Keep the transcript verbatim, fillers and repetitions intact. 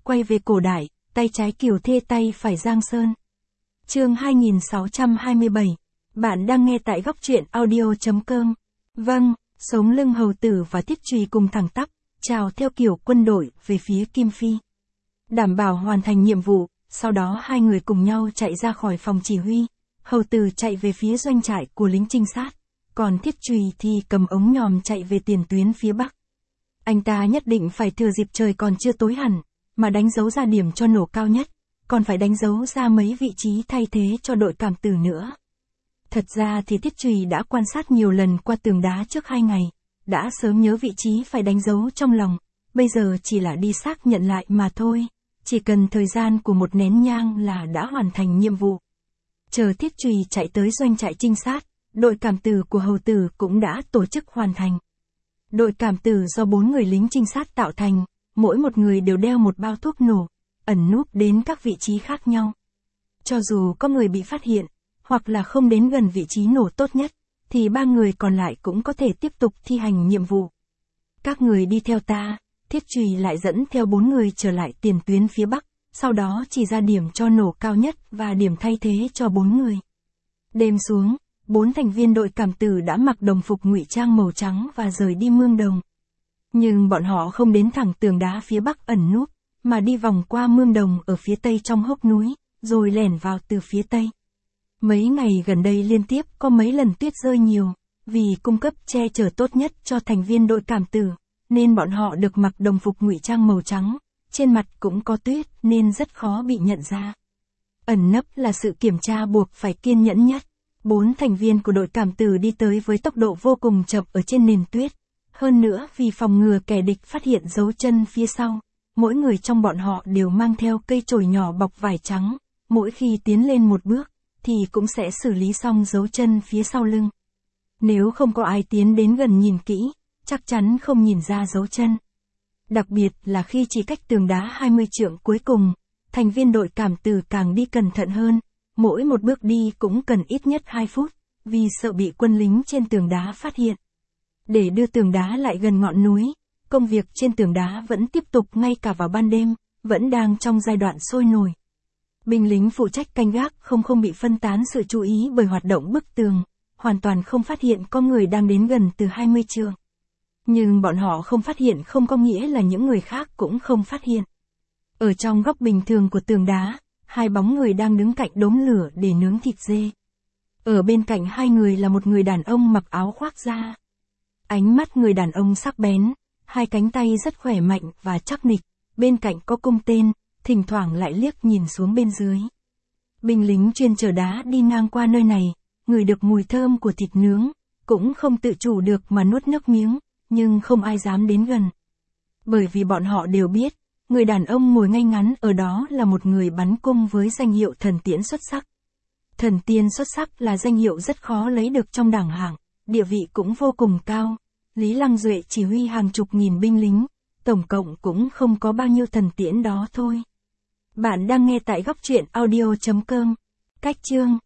quay về cổ đại, tay trái Kiều Thê tay phải Giang Sơn. Chương hai nghìn sáu trăm hai mươi bảy. Bạn đang nghe tại góc truyện audio chấm com. Vâng, sống lưng hầu tử và Thiết Trùy cùng thẳng tắp, chào theo kiểu quân đội về phía Kim Phi. Đảm bảo hoàn thành nhiệm vụ, sau đó hai người cùng nhau chạy ra khỏi phòng chỉ huy. Hầu tử chạy về phía doanh trại của lính trinh sát, còn Thiết Trùy thì cầm ống nhòm chạy về tiền tuyến phía Bắc. Anh ta nhất định phải thừa dịp trời còn chưa tối hẳn, mà đánh dấu ra điểm cho nổ cao nhất, còn phải đánh dấu ra mấy vị trí thay thế cho đội cảm tử nữa. Thật ra thì Thiết Trùy đã quan sát nhiều lần qua tường đá trước hai ngày, đã sớm nhớ vị trí phải đánh dấu trong lòng, bây giờ chỉ là đi xác nhận lại mà thôi, chỉ cần thời gian của một nén nhang là đã hoàn thành nhiệm vụ. Chờ Thiết Trùy chạy tới doanh trại trinh sát, đội cảm tử của hầu tử cũng đã tổ chức hoàn thành. Đội cảm tử do bốn người lính trinh sát tạo thành, mỗi một người đều đeo một bao thuốc nổ, ẩn núp đến các vị trí khác nhau. Cho dù có người bị phát hiện, hoặc là không đến gần vị trí nổ tốt nhất, thì ba người còn lại cũng có thể tiếp tục thi hành nhiệm vụ. Các người đi theo ta, Thiết Trùy lại dẫn theo bốn người trở lại tiền tuyến phía Bắc, sau đó chỉ ra điểm cho nổ cao nhất và điểm thay thế cho bốn người. Đêm xuống, bốn thành viên đội cảm tử đã mặc đồng phục ngụy trang màu trắng và rời đi mương đồng. Nhưng bọn họ không đến thẳng tường đá phía Bắc ẩn núp, mà đi vòng qua mương đồng ở phía Tây trong hốc núi, rồi lẻn vào từ phía Tây. Mấy ngày gần đây liên tiếp có mấy lần tuyết rơi nhiều, vì cung cấp che chở tốt nhất cho thành viên đội cảm tử, nên bọn họ được mặc đồng phục ngụy trang màu trắng, trên mặt cũng có tuyết nên rất khó bị nhận ra. Ẩn nấp là sự kiểm tra buộc phải kiên nhẫn nhất. Bốn thành viên của đội cảm tử đi tới với tốc độ vô cùng chậm ở trên nền tuyết. Hơn nữa vì phòng ngừa kẻ địch phát hiện dấu chân phía sau, mỗi người trong bọn họ đều mang theo cây chổi nhỏ bọc vải trắng, mỗi khi tiến lên một bước, thì cũng sẽ xử lý xong dấu chân phía sau lưng. Nếu không có ai tiến đến gần nhìn kỹ, chắc chắn không nhìn ra dấu chân. Đặc biệt là khi chỉ cách tường đá hai mươi trượng cuối cùng, thành viên đội cảm tử càng đi cẩn thận hơn, mỗi một bước đi cũng cần ít nhất hai phút, vì sợ bị quân lính trên tường đá phát hiện. Để đưa tường đá lại gần ngọn núi, công việc trên tường đá vẫn tiếp tục ngay cả vào ban đêm, vẫn đang trong giai đoạn sôi nổi. Binh lính phụ trách canh gác không không bị phân tán sự chú ý bởi hoạt động bức tường, hoàn toàn không phát hiện có người đang đến gần từ hai mươi trượng. Nhưng bọn họ không phát hiện không có nghĩa là những người khác cũng không phát hiện. Ở trong góc bình thường của tường đá, hai bóng người đang đứng cạnh đống lửa để nướng thịt dê. Ở bên cạnh hai người là một người đàn ông mặc áo khoác da. Ánh mắt người đàn ông sắc bén, hai cánh tay rất khỏe mạnh và chắc nịch, bên cạnh có cung tên, thỉnh thoảng lại liếc nhìn xuống bên dưới. Binh lính chuyên chở đá đi ngang qua nơi này, ngửi được mùi thơm của thịt nướng, cũng không tự chủ được mà nuốt nước miếng, nhưng không ai dám đến gần. Bởi vì bọn họ đều biết, người đàn ông ngồi ngay ngắn ở đó là một người bắn cung với danh hiệu thần tiễn xuất sắc. Thần tiên xuất sắc là danh hiệu rất khó lấy được trong đảng hạng, địa vị cũng vô cùng cao. Lý Lăng Duệ chỉ huy hàng chục nghìn binh lính, tổng cộng cũng không có bao nhiêu thần tiễn đó thôi. Bạn đang nghe tại góc truyện audio chấm com. Cách chương